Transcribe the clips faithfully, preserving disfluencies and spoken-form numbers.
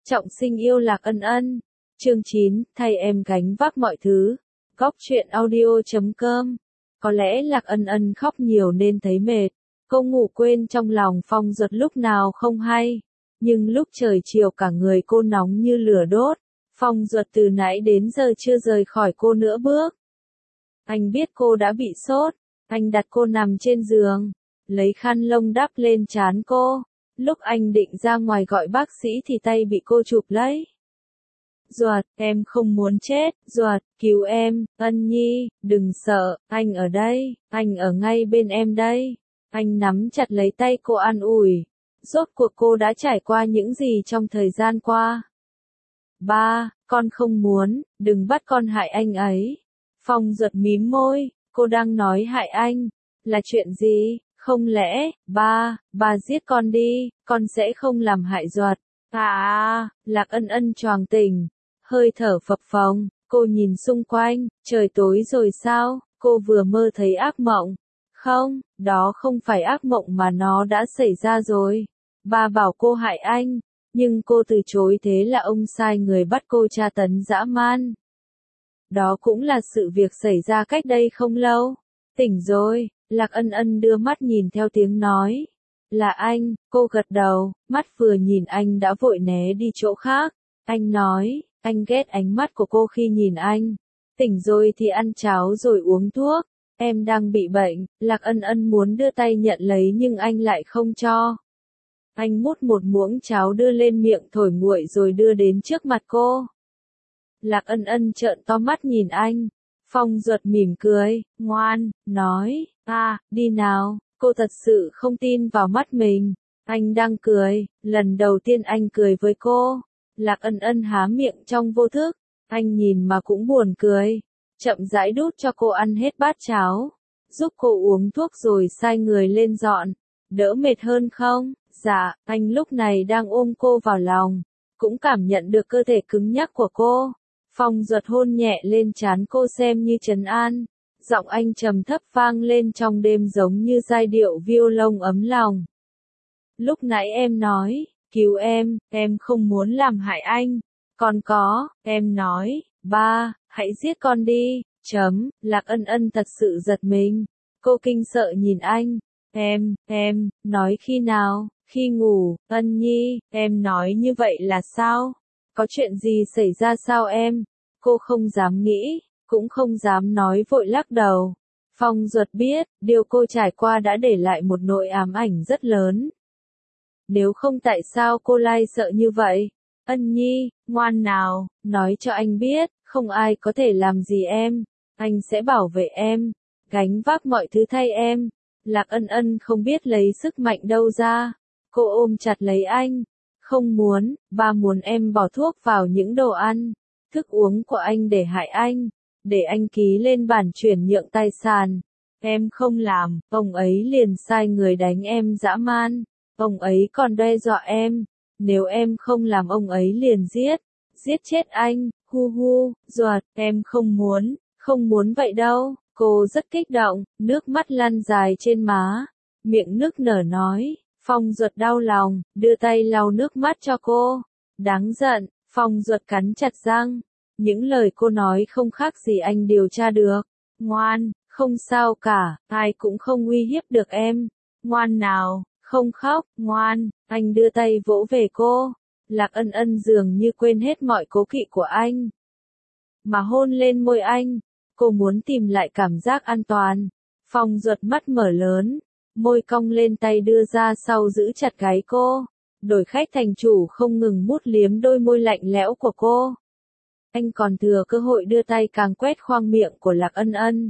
Trọng sinh yêu Lạc Ân Ân. Chương chín, thay em gánh vác mọi thứ. Góc truyện audio chấm com. Có lẽ Lạc Ân Ân khóc nhiều nên thấy mệt. Cô ngủ quên trong lòng Phong Duật lúc nào không hay. Nhưng lúc trời chiều cả người cô nóng như lửa đốt. Phong Duật từ nãy đến giờ chưa rời khỏi cô nửa bước. Anh biết cô đã bị sốt. Anh đặt cô nằm trên giường. Lấy khăn lông đắp lên trán cô. Lúc anh định ra ngoài gọi bác sĩ thì tay bị cô chụp lấy. Duật, em không muốn chết, Duật, cứu em, Ân Nhi, đừng sợ, anh ở đây, anh ở ngay bên em đây. Anh nắm chặt lấy tay cô an ủi. Rốt cuộc cô đã trải qua những gì trong thời gian qua? Ba, con không muốn, đừng bắt con hại anh ấy. Phong Duật mím môi, cô đang nói hại anh, là chuyện gì? Không lẽ, ba, ba giết con đi, con sẽ không làm hại Duật. À à, Lạc Ân Ân choàng tỉnh, hơi thở phập phồng, cô nhìn xung quanh, trời tối rồi sao, cô vừa mơ thấy ác mộng. Không, đó không phải ác mộng mà nó đã xảy ra rồi. Ba bảo cô hại anh, nhưng cô từ chối thế là ông sai người bắt cô tra tấn dã man. Đó cũng là sự việc xảy ra cách đây không lâu. Tỉnh rồi. Lạc Ân Ân đưa mắt nhìn theo tiếng nói. Là anh, cô gật đầu, mắt vừa nhìn anh đã vội né đi chỗ khác. Anh nói, anh ghét ánh mắt của cô khi nhìn anh. Tỉnh rồi thì ăn cháo rồi uống thuốc. Em đang bị bệnh, Lạc Ân Ân muốn đưa tay nhận lấy nhưng anh lại không cho. Anh múc một muỗng cháo đưa lên miệng thổi nguội rồi đưa đến trước mặt cô. Lạc Ân Ân trợn to mắt nhìn anh. Phong Duật mỉm cười, ngoan, nói, à, đi nào, cô thật sự không tin vào mắt mình. Anh đang cười, lần đầu tiên anh cười với cô. Lạc Ân Ân há miệng trong vô thức, anh nhìn mà cũng buồn cười. Chậm rãi đút cho cô ăn hết bát cháo, giúp cô uống thuốc rồi sai người lên dọn. Đỡ mệt hơn không? Dạ, anh lúc này đang ôm cô vào lòng, cũng cảm nhận được cơ thể cứng nhắc của cô. Phong Duật hôn nhẹ lên trán cô xem như trấn an. Giọng anh trầm thấp vang lên trong đêm giống như giai điệu violon ấm lòng. Lúc nãy em nói, cứu em, em không muốn làm hại anh. Còn có, em nói, ba, hãy giết con đi, chấm, Lạc Ân Ân thật sự giật mình. Cô kinh sợ nhìn anh. Em, em, nói khi nào, khi ngủ, Ân Nhi, em nói như vậy là sao? Có chuyện gì xảy ra sao em? Cô không dám nghĩ, cũng không dám nói vội lắc đầu. Phong Duật biết, điều cô trải qua đã để lại một nỗi ám ảnh rất lớn. Nếu không tại sao cô lại sợ như vậy? Ân Nhi, ngoan nào, nói cho anh biết, không ai có thể làm gì em. Anh sẽ bảo vệ em, gánh vác mọi thứ thay em. Lạc Ân Ân không biết lấy sức mạnh đâu ra. Cô ôm chặt lấy anh. Không muốn, ba muốn em bỏ thuốc vào những đồ ăn, thức uống của anh để hại anh, để anh ký lên bản chuyển nhượng tài sản. Em không làm, ông ấy liền sai người đánh em dã man. Ông ấy còn đe dọa em, nếu em không làm ông ấy liền giết, giết chết anh, hu hu, Duật, em không muốn, không muốn vậy đâu. Cô rất kích động, nước mắt lăn dài trên má, miệng nức nở nói. Phong Duật đau lòng, đưa tay lau nước mắt cho cô. Đáng giận, Phong Duật cắn chặt răng. Những lời cô nói không khác gì anh điều tra được. Ngoan, không sao cả, ai cũng không uy hiếp được em. Ngoan nào, không khóc, ngoan, anh đưa tay vỗ về cô. Lạc Ân Ân dường như quên hết mọi cố kỵ của anh. Mà hôn lên môi anh, cô muốn tìm lại cảm giác an toàn. Phong Duật mắt mở lớn. Môi cong lên tay đưa ra sau giữ chặt gáy cô. Đổi khách thành chủ không ngừng mút liếm đôi môi lạnh lẽo của cô. Anh còn thừa cơ hội đưa tay càng quét khoang miệng của Lạc Ân Ân.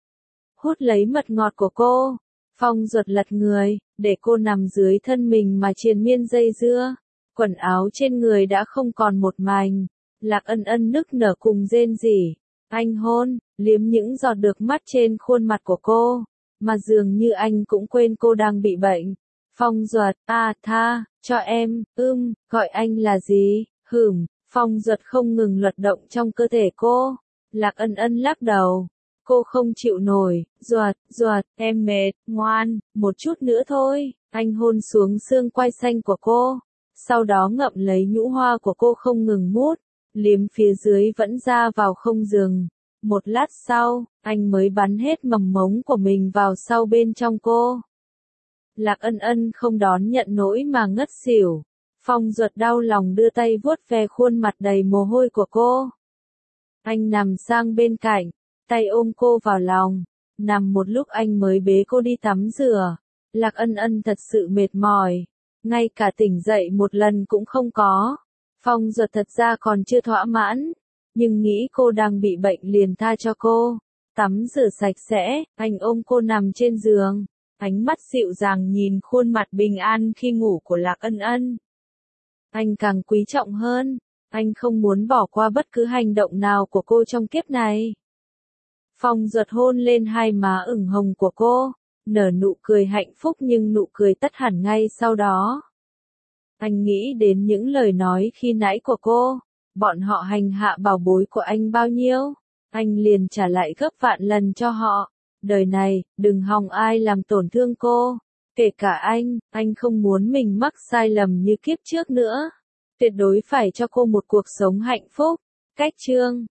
Hút lấy mật ngọt của cô. Phong Duật lật người, để cô nằm dưới thân mình mà triền miên dây dưa. Quần áo trên người đã không còn một mảnh. Lạc Ân Ân nức nở cùng rên rỉ. Anh hôn, liếm những giọt nước mắt trên khuôn mặt của cô. Mà dường như anh cũng quên cô đang bị bệnh. Phong Duật, à tha, cho em, ưm, gọi anh là gì, hửm. Phong Duật không ngừng luật động trong cơ thể cô. Lạc Ân Ân lắc đầu. Cô không chịu nổi. Duật, Duật, em mệt, ngoan, một chút nữa thôi. Anh hôn xuống xương quai xanh của cô. sau đó ngậm lấy nhũ hoa của cô không ngừng mút, liếm phía dưới vẫn ra vào không dừng. Một lát sau, anh mới bắn hết mầm mống của mình vào sau bên trong cô. Lạc Ân Ân không đón nhận nỗi mà ngất xỉu. Phong Duật đau lòng đưa tay vuốt ve khuôn mặt đầy mồ hôi của cô. Anh nằm sang bên cạnh, tay ôm cô vào lòng. Nằm một lúc anh mới bế cô đi tắm rửa. Lạc Ân Ân thật sự mệt mỏi. Ngay cả tỉnh dậy một lần cũng không có. Phong Duật thật ra còn chưa thỏa mãn. Nhưng nghĩ cô đang bị bệnh liền tha cho cô. Tắm rửa sạch sẽ, anh ôm cô nằm trên giường. Ánh mắt dịu dàng nhìn khuôn mặt bình an khi ngủ của Lạc Ân Ân. Anh càng quý trọng hơn. Anh không muốn bỏ qua bất cứ hành động nào của cô trong kiếp này. Phong Duật hôn lên hai má ửng hồng của cô. Nở nụ cười hạnh phúc nhưng nụ cười tắt hẳn ngay sau đó. Anh nghĩ đến những lời nói khi nãy của cô. Bọn họ hành hạ bảo bối của anh bao nhiêu. Anh liền trả lại gấp vạn lần cho họ. Đời này, đừng hòng ai làm tổn thương cô. Kể cả anh, anh không muốn mình mắc sai lầm như kiếp trước nữa. Tuyệt đối phải cho cô một cuộc sống hạnh phúc. Cách chương